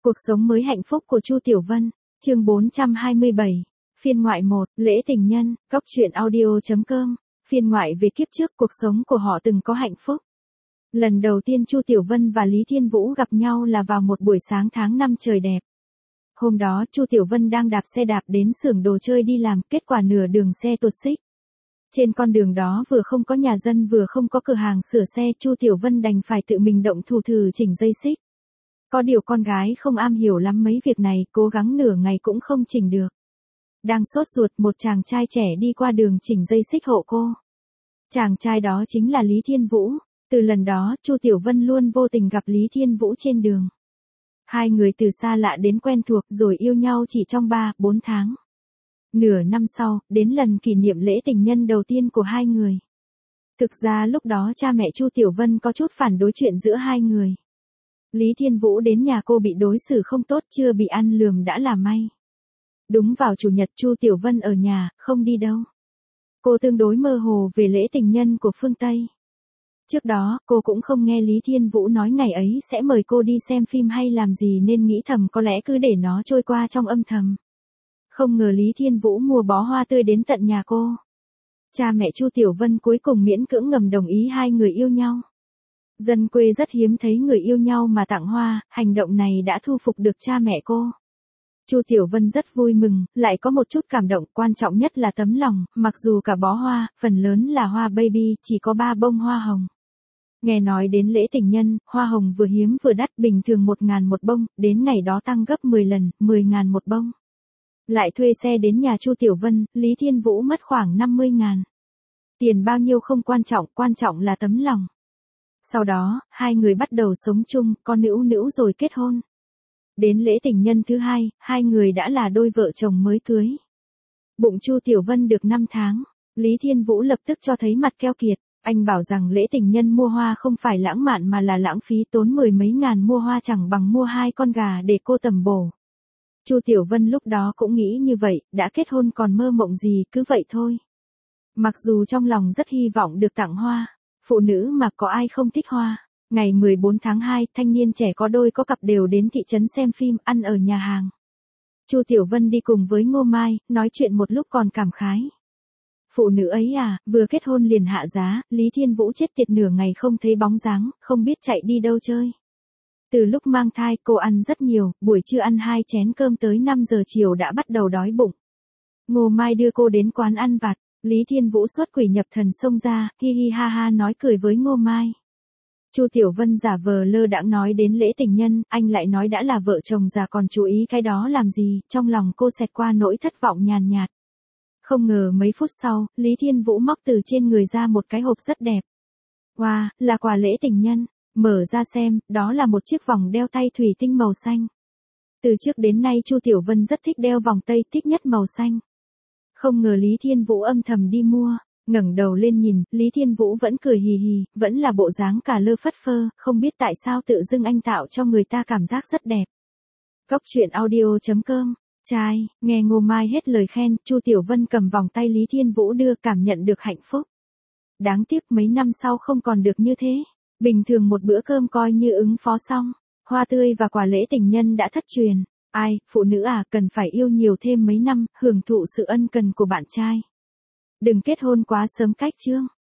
Cuộc sống mới hạnh phúc của Chu Tiểu Vân, chương 427, phiên ngoại 1, lễ tình nhân, góc truyện audio.com, phiên ngoại về kiếp trước cuộc sống của họ từng có hạnh phúc. Lần đầu tiên Chu Tiểu Vân và Lý Thiên Vũ gặp nhau là vào một buổi sáng tháng 5 trời đẹp. Hôm đó Chu Tiểu Vân đang đạp xe đạp đến xưởng đồ chơi đi làm, kết quả nửa đường xe tuột xích. Trên con đường đó vừa không có nhà dân vừa không có cửa hàng sửa xe, Chu Tiểu Vân đành phải tự mình động thủ thử chỉnh dây xích. Có điều con gái không am hiểu lắm mấy việc này, cố gắng nửa ngày cũng không chỉnh được. Đang sốt ruột, một chàng trai trẻ đi qua đường chỉnh dây xích hộ cô. Chàng trai đó chính là Lý Thiên Vũ. Từ lần đó, Chu Tiểu Vân luôn vô tình gặp Lý Thiên Vũ trên đường. Hai người từ xa lạ đến quen thuộc rồi yêu nhau chỉ trong 3-4 tháng. Nửa năm sau, đến lần kỷ niệm lễ tình nhân đầu tiên của hai người. Thực ra lúc đó cha mẹ Chu Tiểu Vân có chút phản đối chuyện giữa hai người. Lý Thiên Vũ đến nhà cô bị đối xử không tốt, chưa bị ăn lườm đã là may. Đúng vào chủ nhật Chu Tiểu Vân ở nhà, không đi đâu. Cô tương đối mơ hồ về lễ tình nhân của phương Tây. Trước đó, cô cũng không nghe Lý Thiên Vũ nói ngày ấy sẽ mời cô đi xem phim hay làm gì nên nghĩ thầm có lẽ cứ để nó trôi qua trong âm thầm. Không ngờ Lý Thiên Vũ mua bó hoa tươi đến tận nhà cô. Cha mẹ Chu Tiểu Vân cuối cùng miễn cưỡng ngầm đồng ý hai người yêu nhau. Dân quê rất hiếm thấy người yêu nhau mà tặng hoa, hành động này đã thu phục được cha mẹ cô. Chu Tiểu Vân rất vui mừng, lại có một chút cảm động, quan trọng nhất là tấm lòng, mặc dù cả bó hoa, phần lớn là hoa baby, chỉ có 3 bông hoa hồng. Nghe nói đến lễ tình nhân, hoa hồng vừa hiếm vừa đắt, bình thường 1.000 một bông, đến ngày đó tăng gấp 10 lần, 10.000 một bông. Lại thuê xe đến nhà Chu Tiểu Vân, Lý Thiên Vũ mất khoảng 50.000. Tiền bao nhiêu không quan trọng là tấm lòng. Sau đó, hai người bắt đầu sống chung, có nữu nữu rồi kết hôn. Đến lễ tình nhân thứ hai, hai người đã là đôi vợ chồng mới cưới. Bụng Chu Tiểu Vân được 5 tháng, Lý Thiên Vũ lập tức cho thấy mặt keo kiệt. Anh bảo rằng lễ tình nhân mua hoa không phải lãng mạn mà là lãng phí, tốn 10 mấy ngàn mua hoa chẳng bằng mua 2 con gà để cô tầm bổ. Chu Tiểu Vân lúc đó cũng nghĩ như vậy, đã kết hôn còn mơ mộng gì, cứ vậy thôi. Mặc dù trong lòng rất hy vọng được tặng hoa, phụ nữ mà có ai không thích hoa. Ngày 14 tháng 2, thanh niên trẻ có đôi có cặp đều đến thị trấn xem phim, ăn ở nhà hàng. Chu Tiểu Vân đi cùng với Ngô Mai, nói chuyện một lúc còn cảm khái. Phụ nữ ấy à, vừa kết hôn liền hạ giá, Lý Thiên Vũ chết tiệt nửa ngày không thấy bóng dáng, không biết chạy đi đâu chơi. Từ lúc mang thai cô ăn rất nhiều, buổi trưa ăn 2 chén cơm tới 5 giờ chiều đã bắt đầu đói bụng. Ngô Mai đưa cô đến quán ăn vặt, Lý Thiên Vũ xuất quỷ nhập thần xông ra, hi hi ha ha nói cười với Ngô Mai. Chu Tiểu Vân giả vờ lơ đãng nói đến lễ tình nhân, anh lại nói đã là vợ chồng già còn chú ý cái đó làm gì, trong lòng cô xẹt qua nỗi thất vọng nhàn nhạt. Không ngờ mấy phút sau, Lý Thiên Vũ móc từ trên người ra một cái hộp rất đẹp. Wow, là quà lễ tình nhân. Mở ra xem, đó là một chiếc vòng đeo tay thủy tinh màu xanh. Từ trước đến nay Chu Tiểu Vân rất thích đeo vòng tay, thích nhất màu xanh. Không ngờ Lý Thiên Vũ âm thầm đi mua, ngẩng đầu lên nhìn, Lý Thiên Vũ vẫn cười hì hì, vẫn là bộ dáng cả lơ phất phơ, không biết tại sao tự dưng anh tạo cho người ta cảm giác rất đẹp. Góc truyện audio.com, trai, nghe Ngô Mai hết lời khen, Chu Tiểu Vân cầm vòng tay Lý Thiên Vũ đưa, cảm nhận được hạnh phúc. Đáng tiếc mấy năm sau không còn được như thế. Bình thường một bữa cơm coi như ứng phó xong, hoa tươi và quà lễ tình nhân đã thất truyền. Ai, phụ nữ à, cần phải yêu nhiều thêm mấy năm, hưởng thụ sự ân cần của bạn trai. Đừng kết hôn quá sớm cách chương.